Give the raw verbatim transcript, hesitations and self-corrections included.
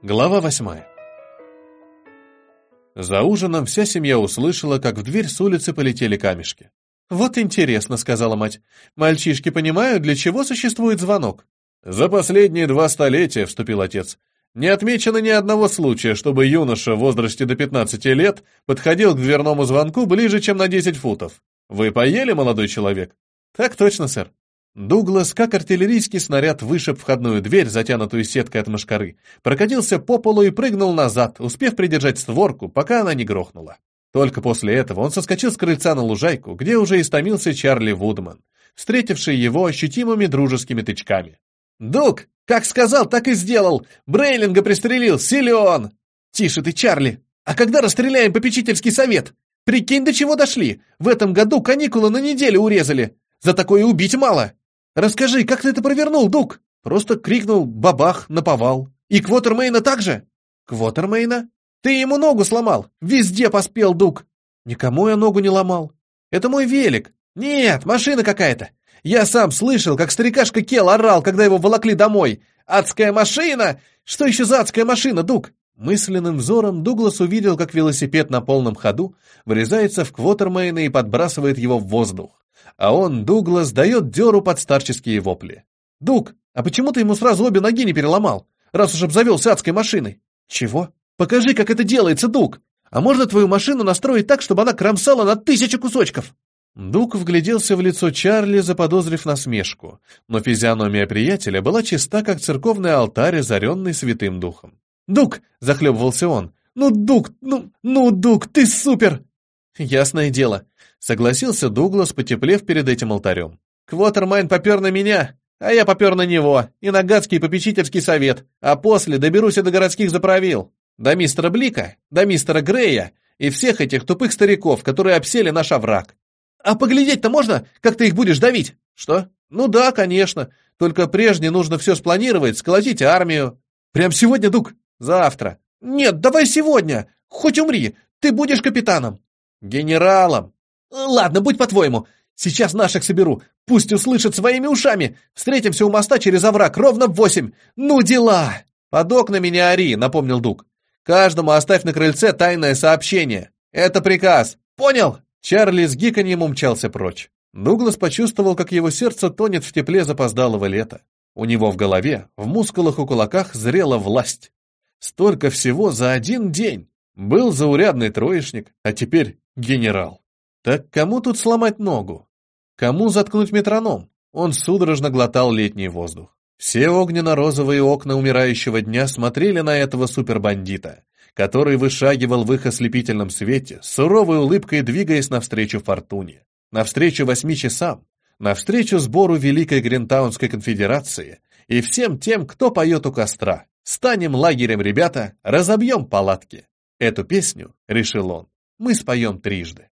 Глава восьмая. За ужином вся семья услышала, как в дверь с улицы полетели камешки. «Вот интересно», — сказала мать. «Мальчишки понимают, для чего существует звонок?» «За последние два столетия», — вступил отец, «не отмечено ни одного случая, чтобы юноша в возрасте до пятнадцати лет подходил к дверному звонку ближе, чем на десять футов. Вы поели, молодой человек?» «Так точно, сэр». Дуглас, как артиллерийский снаряд, вышиб входную дверь, затянутую сеткой от мошкары, прокатился по полу и прыгнул назад, успев придержать створку, пока она не грохнула. Только после этого он соскочил с крыльца на лужайку, где уже истомился Чарли Вудман, встретивший его ощутимыми дружескими тычками. «Дуг, как сказал, так и сделал! Брейлинга пристрелил! Силен!» «Тише ты, Чарли! А когда расстреляем попечительский совет? Прикинь, до чего дошли! В этом году каникулы на неделю урезали! За такое убить мало!» «Расскажи, как ты это провернул, Дуг?» Просто крикнул «бабах» наповал. «И Квотермейна также?» «Квотермейна? Ты ему ногу сломал! Везде поспел, Дуг!» «Никому я ногу не ломал. Это мой велик. Нет, машина какая-то. Я сам слышал, как старикашка Кел орал, когда его волокли домой. Адская машина! Что еще за адская машина, Дуг?» Мысленным взором Дуглас увидел, как велосипед на полном ходу врезается в Квотермейна и подбрасывает его в воздух. А он, Дуглас, дает дёру под старческие вопли. «Дуг, а почему ты ему сразу обе ноги не переломал, раз уж обзавелся адской машиной?» «Чего? Покажи, как это делается, Дуг! А можно твою машину настроить так, чтобы она кромсала на тысячу кусочков?» Дуг вгляделся в лицо Чарли, заподозрив насмешку, но физиономия приятеля была чиста, как церковный алтарь, озаренный святым духом. «Дуг!» — захлебывался он. «Ну, Дуг, ну, ну, Дуг, ты супер!» «Ясное дело», — согласился Дуглас, потеплев перед этим алтарем. «Квотермайн попер на меня, а я попер на него, и на гадский попечительский совет, а после доберусь и до городских заправил, до мистера Блика, до мистера Грея и всех этих тупых стариков, которые обсели наш овраг. А поглядеть-то можно, как ты их будешь давить?» «Что? Ну да, конечно, только прежде нужно все спланировать, сколотить армию». «Прям сегодня, Дуг?» «Завтра». «Нет, давай сегодня, хоть умри, ты будешь капитаном». «Генералом!» «Ладно, будь по-твоему. Сейчас наших соберу. Пусть услышат своими ушами. Встретимся у моста через овраг ровно в восемь. Ну дела!» «Под окнами не ори», — напомнил Дуг. «Каждому оставь на крыльце тайное сообщение. Это приказ. Понял?» Чарли с гиканьем умчался прочь. Дуглас почувствовал, как его сердце тонет в тепле запоздалого лета. У него в голове, в мускулах и кулаках зрела власть. Столько всего за один день. Был заурядный троечник, а теперь генерал. Так кому тут сломать ногу? Кому заткнуть метроном? Он судорожно глотал летний воздух. Все огненно-розовые окна умирающего дня смотрели на этого супербандита, который вышагивал в их ослепительном свете, с суровой улыбкой двигаясь навстречу фортуне, навстречу восьми часам, навстречу сбору Великой Гринтаунской конфедерации и всем тем, кто поет у костра. «Станем лагерем, ребята, разобьем палатки». Эту песню, решил он, мы споем трижды.